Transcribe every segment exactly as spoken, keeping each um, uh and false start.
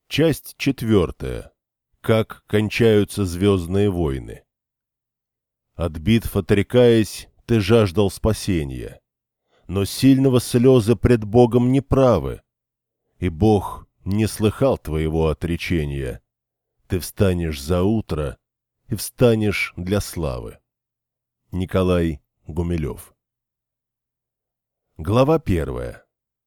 Часть четвертая. Как кончаются звездные войны. От битв отрекаясь, ты жаждал спасения. Но сильного слезы пред Богом не правы, и Бог не слыхал твоего отречения. Ты встанешь за утро и встанешь для славы. Николай Гумилев. Глава первая.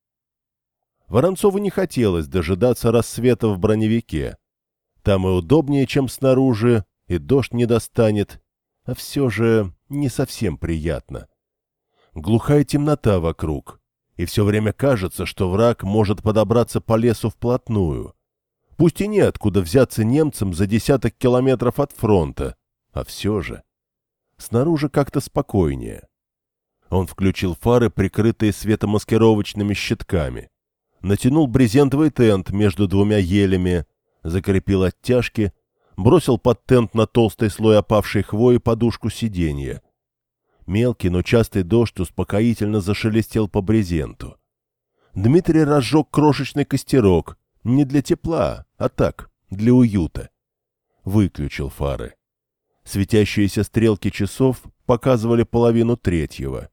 Воронцову не хотелось дожидаться рассвета в броневике. Там и удобнее, чем снаружи, и дождь не достанет, а все же не совсем приятно. Глухая темнота вокруг, и все время кажется, что враг может подобраться по лесу вплотную. Пусть и неоткуда взяться немцам за десяток километров от фронта, а все же. Снаружи как-то спокойнее. Он включил фары, прикрытые светомаскировочными щитками. Натянул брезентовый тент между двумя елями, закрепил оттяжки, бросил под тент на толстый слой опавшей хвои подушку сиденья. Мелкий, но частый дождь успокоительно зашелестел по брезенту. Дмитрий разжег крошечный костерок, не для тепла, а так, для уюта. Выключил фары. Светящиеся стрелки часов показывали половину третьего.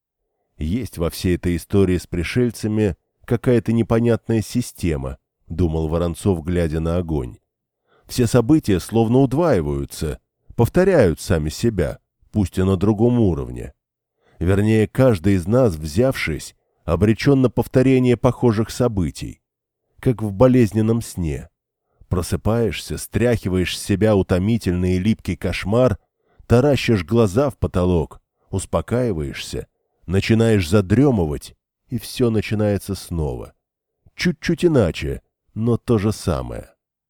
Есть во всей этой истории с пришельцами какая-то непонятная система, думал Воронцов, глядя на огонь. Все события словно удваиваются, повторяют сами себя, пусть и на другом уровне. Вернее, каждый из нас, взявшись, обречен на повторение похожих событий, как в болезненном сне. Просыпаешься, стряхиваешь с себя утомительный и липкий кошмар, таращишь глаза в потолок, успокаиваешься, начинаешь задремывать, и все начинается снова. Чуть-чуть иначе, но то же самое.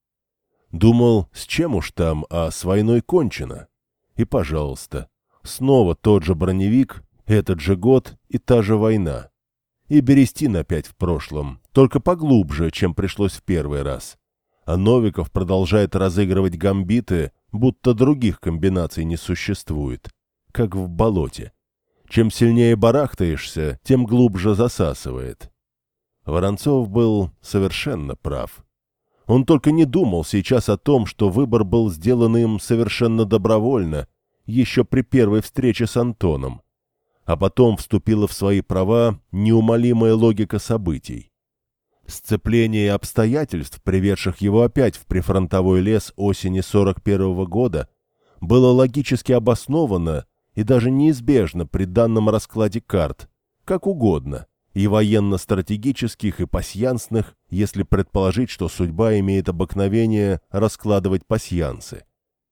Думал, с чем уж там, а с войной кончено. И, пожалуйста, снова тот же броневик, этот же год и та же война. И Берестин опять в прошлом, только поглубже, чем пришлось в первый раз. А Новиков продолжает разыгрывать гамбиты, будто других комбинаций не существует, как в болоте. Чем сильнее барахтаешься, тем глубже засасывает. Воронцов был совершенно прав. Он только не думал сейчас о том, что выбор был сделан им совершенно добровольно, еще при первой встрече с Антоном. А потом вступила в свои права неумолимая логика событий. Сцепление обстоятельств, приведших его опять в прифронтовой лес осени сорок первого года, было логически обосновано и даже неизбежно при данном раскладе карт, как угодно, и военно-стратегических, и пасьянсных, если предположить, что судьба имеет обыкновение раскладывать пасьянсы.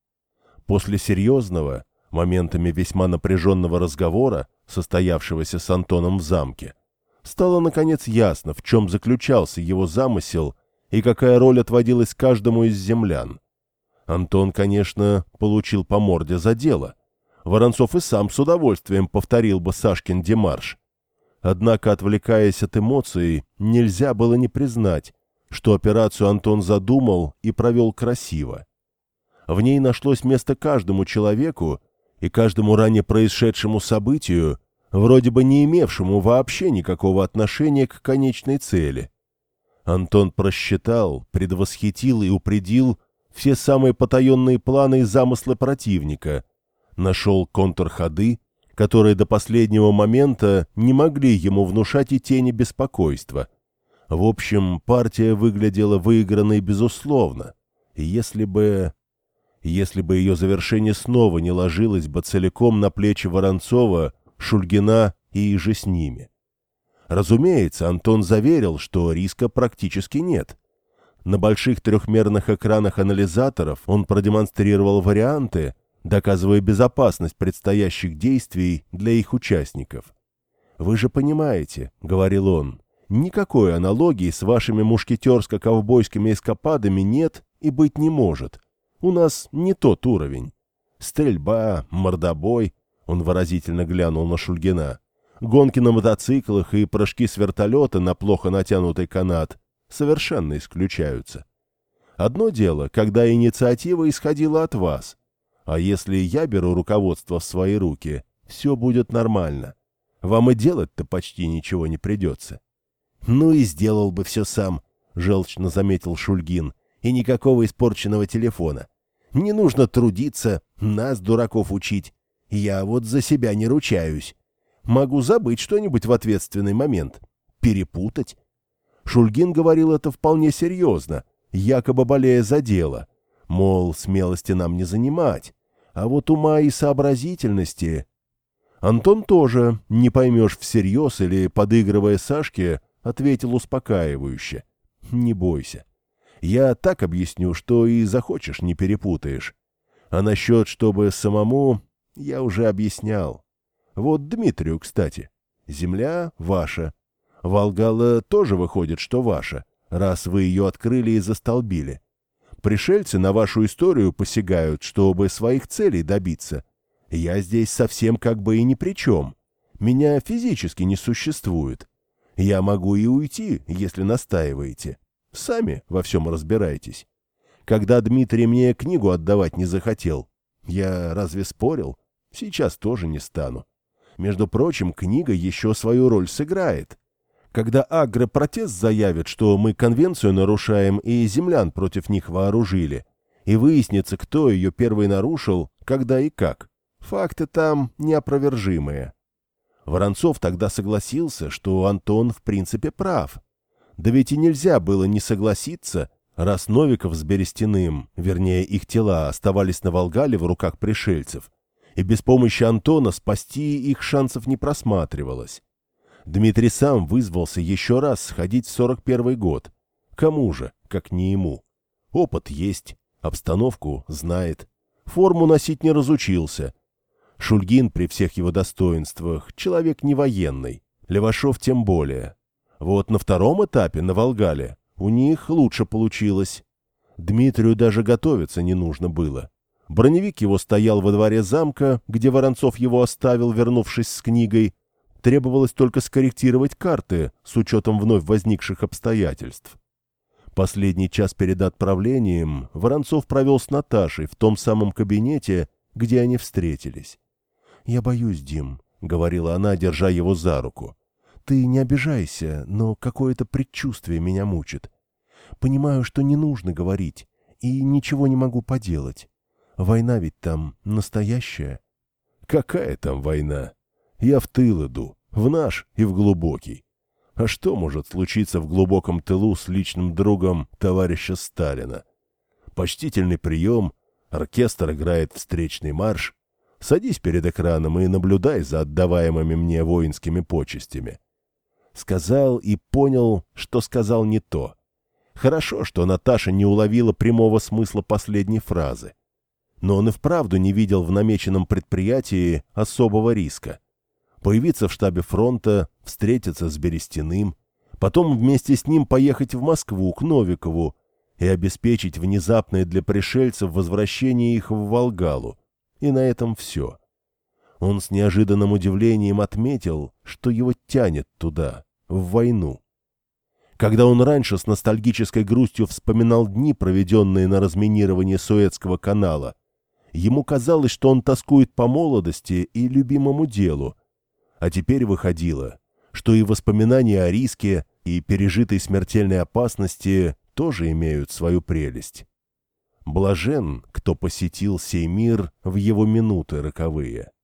После серьезного, моментами весьма напряженного разговора, состоявшегося с Антоном в замке, стало наконец ясно, в чем заключался его замысел и какая роль отводилась каждому из землян. Антон, конечно, получил по морде за дело. Воронцов и сам с удовольствием повторил бы Сашкин демарш. Однако, отвлекаясь от эмоций, нельзя было не признать, что операцию Антон задумал и провел красиво. В ней нашлось место каждому человеку и каждому ранее происшедшему событию, вроде бы не имевшему вообще никакого отношения к конечной цели. Антон просчитал, предвосхитил и упредил все самые потаенные планы и замыслы противника, нашел контрходы, которые до последнего момента не могли ему внушать и тени беспокойства. В общем, партия выглядела выигранной безусловно, и если бы... если бы ее завершение снова не ложилось бы целиком на плечи Воронцова, Шульгина и иже с ними. Разумеется, Антон заверил, что риска практически нет. На больших трехмерных экранах анализаторов он продемонстрировал варианты, доказывая безопасность предстоящих действий для их участников. «Вы же понимаете, — говорил он, — никакой аналогии с вашими мушкетерско-ковбойскими эскападами нет и быть не может. У нас не тот уровень. Стрельба, мордобой, — он выразительно глянул на Шульгина, — гонки на мотоциклах и прыжки с вертолета на плохо натянутый канат совершенно исключаются. Одно дело, когда инициатива исходила от вас, а если я беру руководство в свои руки, все будет нормально. Вам и делать-то почти ничего не придется». «Ну и сделал бы все сам», — желчно заметил Шульгин, И никакого испорченного телефона. Не нужно трудиться, нас, дураков, учить. Я вот за себя не ручаюсь. Могу забыть что-нибудь в ответственный момент. Перепутать. Шульгин говорил это вполне серьезно, якобы болея за дело. Мол, смелости нам не занимать. А вот ума и сообразительности... Антон тоже, не поймешь всерьез или подыгрывая Сашке, ответил успокаивающе. Не бойся. Я так объясню, что и захочешь, не перепутаешь. А насчет, чтобы самому, я уже объяснял. Вот Дмитрию, кстати. Земля ваша. Волгала тоже выходит, что ваша, раз вы ее открыли и застолбили. Пришельцы на вашу историю посягают, чтобы своих целей добиться. Я здесь совсем как бы и ни при чем. Меня физически не существует. Я могу и уйти, если настаиваете. Сами во всем разбирайтесь. Когда Дмитрий мне книгу отдавать не захотел, я разве спорил? Сейчас тоже не стану. Между прочим, книга еще свою роль сыграет. Когда агропротест заявит, что мы конвенцию нарушаем и землян против них вооружили, и выяснится, кто ее первый нарушил, когда и как, факты там неопровержимые. Воронцов тогда согласился, что Антон в принципе прав. Да ведь и нельзя было не согласиться, раз Новиков с Берестяным, вернее их тела, оставались на Волгале в руках пришельцев, и без помощи Антона спасти их шансов не просматривалось. Дмитрий сам вызвался еще раз сходить в сорок первый год. Кому же, как не ему? Опыт есть, обстановку знает, форму носить не разучился. Шульгин при всех его достоинствах человек не военный, Левашов тем более. Вот на втором этапе, на Волгале, у них лучше получилось. Дмитрию даже готовиться не нужно было. Броневик его стоял во дворе замка, где Воронцов его оставил, вернувшись с книгой. Требовалось только скорректировать карты с учетом вновь возникших обстоятельств. Последний час перед отправлением Воронцов провел с Наташей в том самом кабинете, где они встретились. «Я боюсь, Дим», — говорила она, держа его за руку. «Ты не обижайся, но какое-то предчувствие меня мучит. Понимаю, что не нужно говорить, и ничего не могу поделать. Война ведь там настоящая». «Какая там война? Я в тыл иду, в наш и в глубокий. А что может случиться в глубоком тылу с личным другом товарища Сталина? Почтительный прием, оркестр играет встречный марш. Садись перед экраном и наблюдай за отдаваемыми мне воинскими почестями». Сказал и понял, что сказал не то. Хорошо, что Наташа не уловила прямого смысла последней фразы. Но он и вправду не видел в намеченном предприятии особого риска. Появиться в штабе фронта, встретиться с Берестяным, потом вместе с ним поехать в Москву к Новикову и обеспечить внезапное для пришельцев возвращение их в Волгалу. И на этом все. Он с неожиданным удивлением отметил, что его тянет туда, в войну. Когда он раньше с ностальгической грустью вспоминал дни, проведенные на разминировании Суэцкого канала, ему казалось, что он тоскует по молодости и любимому делу. А теперь выходило, что и воспоминания о риске, и пережитой смертельной опасности тоже имеют свою прелесть. Блажен, кто посетил сей мир в его минуты роковые.